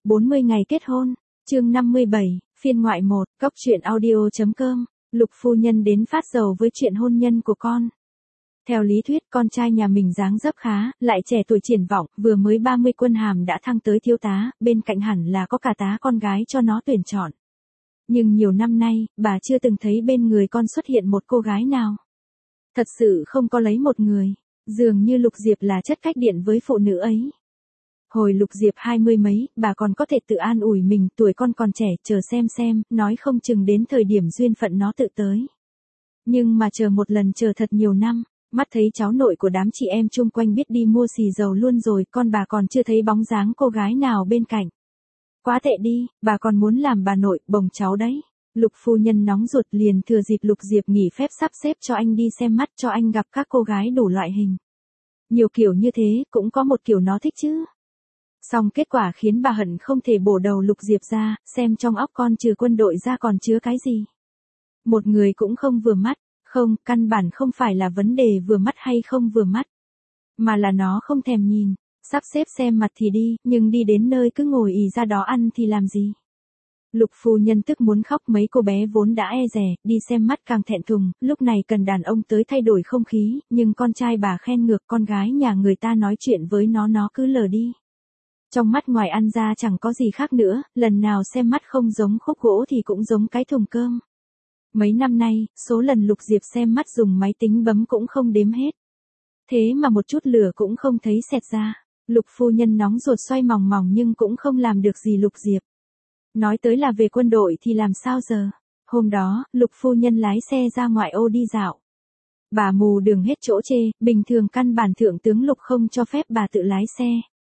40 ngày kết hôn, chương 57, phiên ngoại 1, góc truyện audio.com, Lục phu nhân đến phát dầu với chuyện hôn nhân của con. Theo lý thuyết con trai nhà mình dáng dấp khá, lại trẻ tuổi triển vọng, vừa mới 30 quân hàm đã thăng tới thiếu tá, bên cạnh hẳn là có cả tá con gái cho nó tuyển chọn. Nhưng nhiều năm nay, bà chưa từng thấy bên người con xuất hiện một cô gái nào. Thật sự không có lấy một người, dường như Lục Diệp là chất cách điện với phụ nữ ấy. Hồi Lục Diệp 20 mấy, bà còn có thể tự an ủi mình, tuổi con còn trẻ, chờ xem, nói không chừng đến thời điểm duyên phận nó tự tới. Nhưng mà chờ một lần chờ thật nhiều năm, mắt thấy cháu nội của đám chị em chung quanh biết đi mua xì dầu luôn rồi, con bà còn chưa thấy bóng dáng cô gái nào bên cạnh. Quá tệ đi, bà còn muốn làm bà nội, bồng cháu đấy. Lục phu nhân nóng ruột liền thừa dịp Lục Diệp nghỉ phép sắp xếp cho anh đi xem mắt, cho anh gặp các cô gái đủ loại hình. Nhiều kiểu như thế, cũng có một kiểu nó thích chứ. Xong kết quả khiến bà hận không thể bổ đầu Lục Diệp ra, xem trong óc con trừ quân đội ra còn chứa cái gì. Một người cũng không vừa mắt, không, căn bản không phải là vấn đề vừa mắt hay không vừa mắt. Mà là nó không thèm nhìn, sắp xếp xem mặt thì đi, nhưng đi đến nơi cứ ngồi ì ra đó ăn thì làm gì. Lục phu nhân tức muốn khóc, mấy cô bé vốn đã e dè, đi xem mắt càng thẹn thùng, lúc này cần đàn ông tới thay đổi không khí, nhưng con trai bà khen ngược, con gái nhà người ta nói chuyện với nó cứ lờ đi. Trong mắt ngoài ăn ra chẳng có gì khác nữa, lần nào xem mắt không giống khúc gỗ thì cũng giống cái thùng cơm. Mấy năm nay, số lần Lục Diệp xem mắt dùng máy tính bấm cũng không đếm hết. Thế mà một chút lửa cũng không thấy xẹt ra. Lục phu nhân nóng ruột xoay mòng mòng nhưng cũng không làm được gì Lục Diệp. Nói tới là về quân đội thì làm sao giờ? Hôm đó, Lục phu nhân lái xe ra ngoại ô đi dạo. Bà mù đường hết chỗ chê, bình thường căn bản thượng tướng Lục không cho phép bà tự lái xe.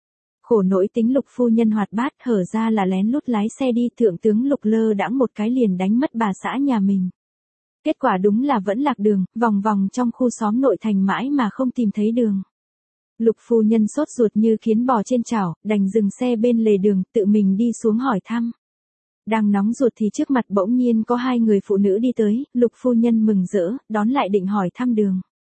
Khổ nỗi tính Lục phu nhân hoạt bát, hở ra là lén lút lái xe đi, thượng tướng Lục lơ đãng một cái liền đánh mất bà xã nhà mình. Kết quả đúng là vẫn lạc đường, vòng vòng trong khu xóm nội thành mãi mà không tìm thấy đường. Lục phu nhân sốt ruột như kiến bò trên chảo, đành dừng xe bên lề đường, tự mình đi xuống hỏi thăm. Đang nóng ruột thì trước mặt bỗng nhiên có hai người phụ nữ đi tới, Lục phu nhân mừng rỡ, đón lại định hỏi thăm đường.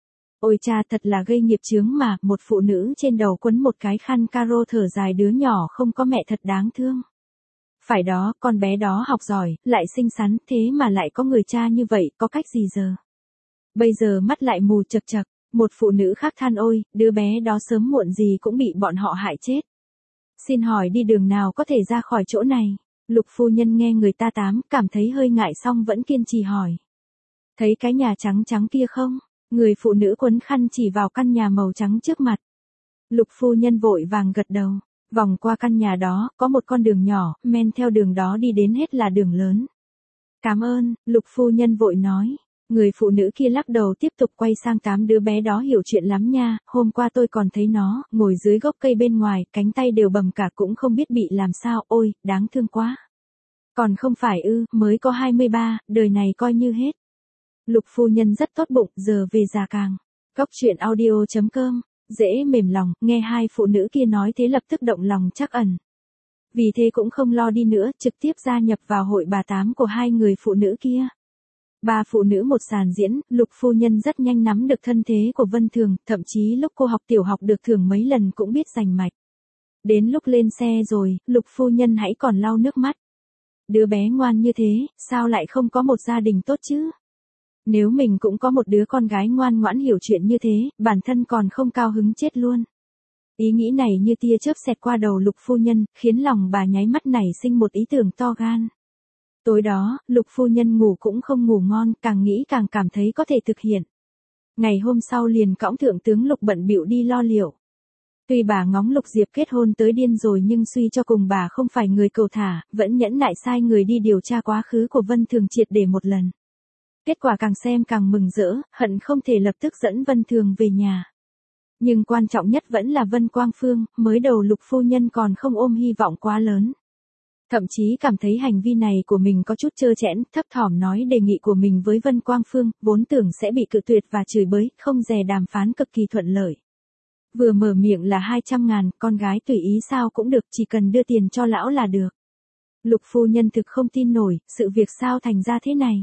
Ôi cha, thật là gây nghiệp chướng mà, một phụ nữ trên đầu quấn một cái khăn caro thở dài, đứa nhỏ không có mẹ thật đáng thương. Phải đó, con bé đó học giỏi, lại xinh xắn, thế mà lại có người cha như vậy, có cách gì giờ? Bây giờ mắt lại mù chật chật, một phụ nữ khác than ôi, đứa bé đó sớm muộn gì cũng bị bọn họ hại chết. Xin hỏi đi đường nào có thể ra khỏi chỗ này? Lục phu nhân nghe người ta tám, cảm thấy hơi ngại xong vẫn kiên trì hỏi. Thấy cái nhà trắng trắng kia không? Người phụ nữ quấn khăn chỉ vào căn nhà màu trắng trước mặt. Lục phu nhân vội vàng gật đầu. Vòng qua căn nhà đó, có một con đường nhỏ, men theo đường đó đi đến hết là đường lớn. Cảm ơn, Lục phu nhân vội nói. Người phụ nữ kia lắc đầu tiếp tục quay sang tám đứa bé đó hiểu chuyện lắm nha, hôm qua tôi còn thấy nó, ngồi dưới gốc cây bên ngoài, cánh tay đều bầm cả cũng không biết bị làm sao, ôi, đáng thương quá. Còn không phải mới có 23, đời này coi như hết. Lục phu nhân rất tốt bụng, giờ về già càng. Góc truyện audio.com, dễ mềm lòng, nghe hai phụ nữ kia nói thế lập tức động lòng trắc ẩn. Vì thế cũng không lo đi nữa, trực tiếp gia nhập vào hội bà tám của hai người phụ nữ kia. Ba phụ nữ một sàn diễn, Lục phu nhân rất nhanh nắm được thân thế của Vân Thường, thậm chí lúc cô học tiểu học được thưởng mấy lần cũng biết rành mạch. Đến lúc lên xe rồi, Lục phu nhân hãy còn lau nước mắt. Đứa bé ngoan như thế, sao lại không có một gia đình tốt chứ? Nếu mình cũng có một đứa con gái ngoan ngoãn hiểu chuyện như thế, bản thân còn không cao hứng chết luôn. Ý nghĩ này như tia chớp xẹt qua đầu Lục phu nhân, khiến lòng bà nháy mắt nảy sinh một ý tưởng to gan. Tối đó, Lục phu nhân ngủ cũng không ngủ ngon, càng nghĩ càng cảm thấy có thể thực hiện. Ngày hôm sau liền cõng thượng tướng Lục bận bịu đi lo liệu. Tuy bà ngóng Lục Diệp kết hôn tới điên rồi nhưng suy cho cùng bà không phải người cầu thả, vẫn nhẫn nại sai người đi điều tra quá khứ của Vân Thường triệt để một lần. Kết quả càng xem càng mừng rỡ, hận không thể lập tức dẫn Vân Thường về nhà. Nhưng quan trọng nhất vẫn là Vân Quang Phương, mới đầu Lục phu nhân còn không ôm hy vọng quá lớn. Thậm chí cảm thấy hành vi này của mình có chút trơ trẽn, thấp thỏm nói đề nghị của mình với Vân Quang Phương, vốn tưởng sẽ bị cự tuyệt và chửi bới, không dè đàm phán cực kỳ thuận lợi. Vừa mở miệng là 200.000, con gái tùy ý sao cũng được, chỉ cần đưa tiền cho lão là được. Lục phu nhân thực không tin nổi, sự việc sao thành ra thế này.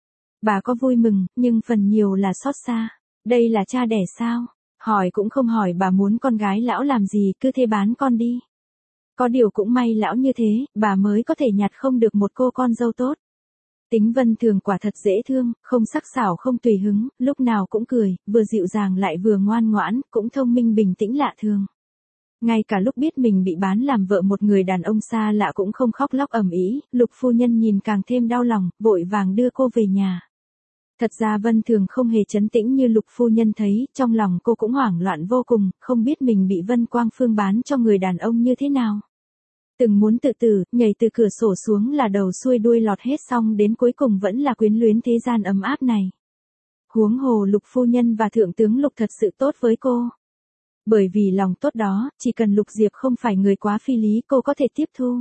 Bà có vui mừng, nhưng phần nhiều là xót xa. Đây là cha đẻ sao? Hỏi cũng không hỏi bà muốn con gái lão làm gì, cứ thế bán con đi. Có điều cũng may lão như thế, bà mới có thể nhặt không được một cô con dâu tốt. Tính Vân Thường quả thật dễ thương, không sắc sảo không tùy hứng, lúc nào cũng cười, vừa dịu dàng lại vừa ngoan ngoãn, cũng thông minh bình tĩnh lạ thường. Ngay cả lúc biết mình bị bán làm vợ một người đàn ông xa lạ cũng không khóc lóc ầm ĩ, Lục phu nhân nhìn càng thêm đau lòng, vội vàng đưa cô về nhà. Thật ra Vân Thường không hề trấn tĩnh như Lục phu nhân thấy, trong lòng cô cũng hoảng loạn vô cùng, không biết mình bị Vân Quang Phương bán cho người đàn ông như thế nào. Từng muốn tự tử, nhảy từ cửa sổ xuống là đầu xuôi đuôi lọt hết xong đến cuối cùng vẫn là quyến luyến thế gian ấm áp này. Huống hồ Lục phu nhân và thượng tướng Lục thật sự tốt với cô. Bởi vì lòng tốt đó, chỉ cần Lục Diệp không phải người quá phi lý cô có thể tiếp thu.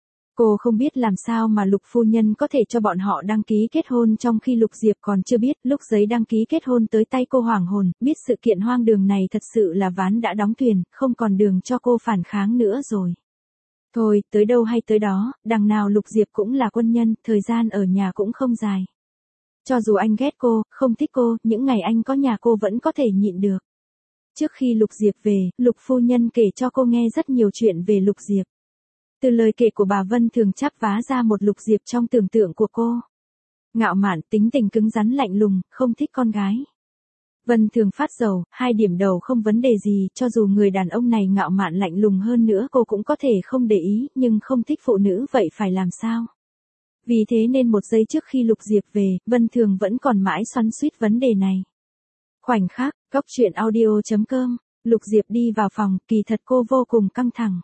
Cô không biết làm sao mà Lục phu nhân có thể cho bọn họ đăng ký kết hôn trong khi Lục Diệp còn chưa biết, lúc giấy đăng ký kết hôn tới tay cô hoảng hồn, biết sự kiện hoang đường này thật sự là ván đã đóng thuyền, không còn đường cho cô phản kháng nữa rồi. Thôi, tới đâu hay tới đó, đằng nào Lục Diệp cũng là quân nhân, thời gian ở nhà cũng không dài. Cho dù anh ghét cô, không thích cô, những ngày anh có nhà cô vẫn có thể nhịn được. Trước khi Lục Diệp về, Lục phu nhân kể cho cô nghe rất nhiều chuyện về Lục Diệp. Từ lời kể của bà Vân Thường chắp vá ra một Lục Diệp trong tưởng tượng của cô. Ngạo mạn, tính tình cứng rắn lạnh lùng, không thích con gái. Vân Thường phát dầu, 2 điểm đầu không vấn đề gì, cho dù người đàn ông này ngạo mạn lạnh lùng hơn nữa cô cũng có thể không để ý, nhưng không thích phụ nữ vậy phải làm sao? Vì thế nên một giây trước khi Lục Diệp về, Vân Thường vẫn còn mãi xoắn xuýt vấn đề này. Khoảnh khắc, góc truyện audio.com, Lục Diệp đi vào phòng, kỳ thật cô vô cùng căng thẳng.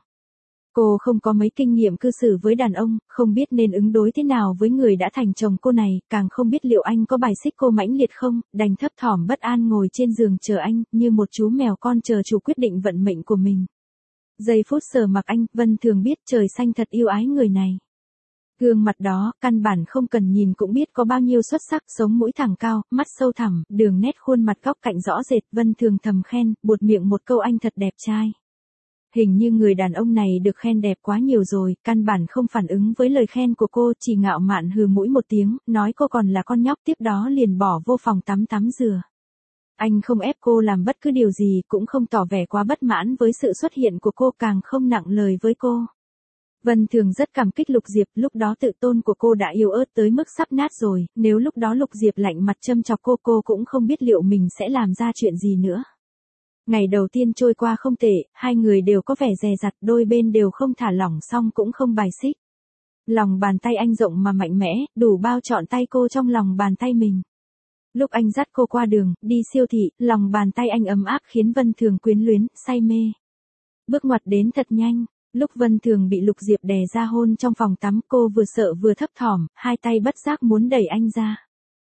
Cô không có mấy kinh nghiệm cư xử với đàn ông, không biết nên ứng đối thế nào với người đã thành chồng cô này, càng không biết liệu anh có bài xích cô mãnh liệt không, đành thấp thỏm bất an ngồi trên giường chờ anh, như một chú mèo con chờ chủ quyết định vận mệnh của mình. Giây phút sờ mặc anh, Vân Thường biết trời xanh thật yêu ái người này. Gương mặt đó, căn bản không cần nhìn cũng biết có bao nhiêu xuất sắc, sống mũi thẳng cao, mắt sâu thẳm, đường nét khuôn mặt góc cạnh rõ rệt, Vân Thường thầm khen, buột miệng một câu anh thật đẹp trai. Hình như người đàn ông này được khen đẹp quá nhiều rồi, căn bản không phản ứng với lời khen của cô, chỉ ngạo mạn hừ mũi một tiếng, nói cô còn là con nhóc, tiếp đó liền bỏ vô phòng tắm rửa. Anh không ép cô làm bất cứ điều gì, cũng không tỏ vẻ quá bất mãn với sự xuất hiện của cô, càng không nặng lời với cô. Vân Thường rất cảm kích Lục Diệp, lúc đó tự tôn của cô đã yếu ớt tới mức sắp nát rồi, nếu lúc đó Lục Diệp lạnh mặt châm chọc cô cũng không biết liệu mình sẽ làm ra chuyện gì nữa. Ngày đầu tiên trôi qua không tệ, hai người đều có vẻ dè dặt, đôi bên đều không thả lỏng xong cũng không bài xích. Lòng bàn tay anh rộng mà mạnh mẽ, đủ bao trọn tay cô trong lòng bàn tay mình. Lúc anh dắt cô qua đường, đi siêu thị, lòng bàn tay anh ấm áp khiến Vân Thường quyến luyến, say mê. Bước ngoặt đến thật nhanh, lúc Vân Thường bị Lục Diệp đè ra hôn trong phòng tắm, cô vừa sợ vừa thấp thỏm, hai tay bất giác muốn đẩy anh ra.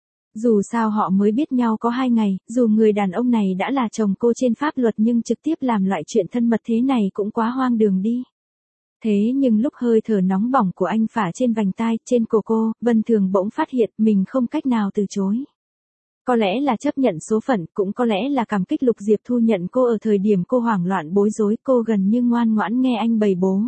Dù sao họ mới biết nhau có 2 ngày, dù người đàn ông này đã là chồng cô trên pháp luật nhưng trực tiếp làm loại chuyện thân mật thế này cũng quá hoang đường đi. Thế nhưng lúc hơi thở nóng bỏng của anh phả trên vành tai, trên cổ cô, Vân Thường bỗng phát hiện mình không cách nào từ chối. Có lẽ là chấp nhận số phận, cũng có lẽ là cảm kích Lục Diệp thu nhận cô ở thời điểm cô hoảng loạn bối rối, cô gần như ngoan ngoãn nghe anh bày bố.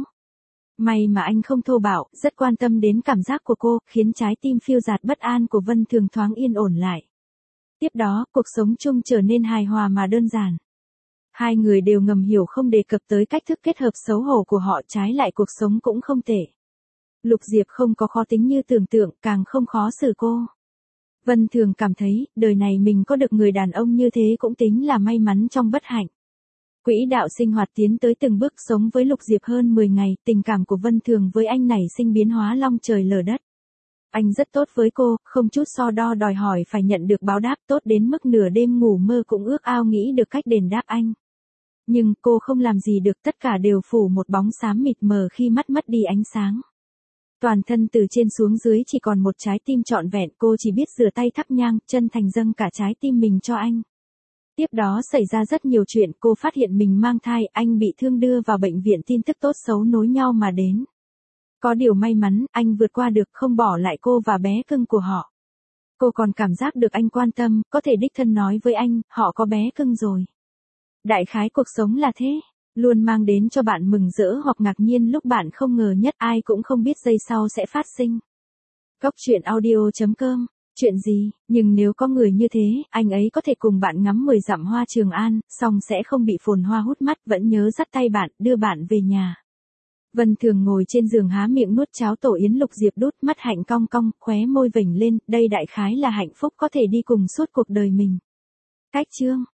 May mà anh không thô bạo, rất quan tâm đến cảm giác của cô, khiến trái tim phiêu dạt bất an của Vân Thường thoáng yên ổn lại. Tiếp đó, cuộc sống chung trở nên hài hòa mà đơn giản. Hai người đều ngầm hiểu không đề cập tới cách thức kết hợp xấu hổ của họ, trái lại cuộc sống cũng không tệ. Lục Diệp không có khó tính như tưởng tượng, càng không khó xử cô. Vân Thường cảm thấy, đời này mình có được người đàn ông như thế cũng tính là may mắn trong bất hạnh. Quỹ đạo sinh hoạt tiến tới từng bước, sống với Lục Diệp hơn 10 ngày, tình cảm của Vân Thường với anh nảy sinh biến hóa long trời lở đất. Anh rất tốt với cô, không chút so đo đòi hỏi phải nhận được báo đáp, tốt đến mức nửa đêm ngủ mơ cũng ước ao nghĩ được cách đền đáp anh. Nhưng cô không làm gì được, tất cả đều phủ một bóng xám mịt mờ khi mắt mất đi ánh sáng. Toàn thân từ trên xuống dưới chỉ còn một trái tim trọn vẹn, cô chỉ biết rửa tay thắp nhang, chân thành dâng cả trái tim mình cho anh. Tiếp đó xảy ra rất nhiều chuyện, cô phát hiện mình mang thai, anh bị thương đưa vào bệnh viện, tin tức tốt xấu nối nhau mà đến. Có điều may mắn, anh vượt qua được, không bỏ lại cô và bé cưng của họ. Cô còn cảm giác được anh quan tâm, có thể đích thân nói với anh, họ có bé cưng rồi. Đại khái cuộc sống là thế, luôn mang đến cho bạn mừng rỡ hoặc ngạc nhiên lúc bạn không ngờ nhất, ai cũng không biết giây sau sẽ phát sinh. Góc truyện audio.com. Chuyện gì, nhưng nếu có người như thế, anh ấy có thể cùng bạn ngắm 10 dặm hoa Trường An, song sẽ không bị phồn hoa hút mắt, vẫn nhớ dắt tay bạn, đưa bạn về nhà. Vân Thường ngồi trên giường há miệng nuốt cháo tổ yến Lục Diệp đút, mắt hạnh cong cong, khóe môi vểnh lên, đây đại khái là hạnh phúc có thể đi cùng suốt cuộc đời mình. Cách chương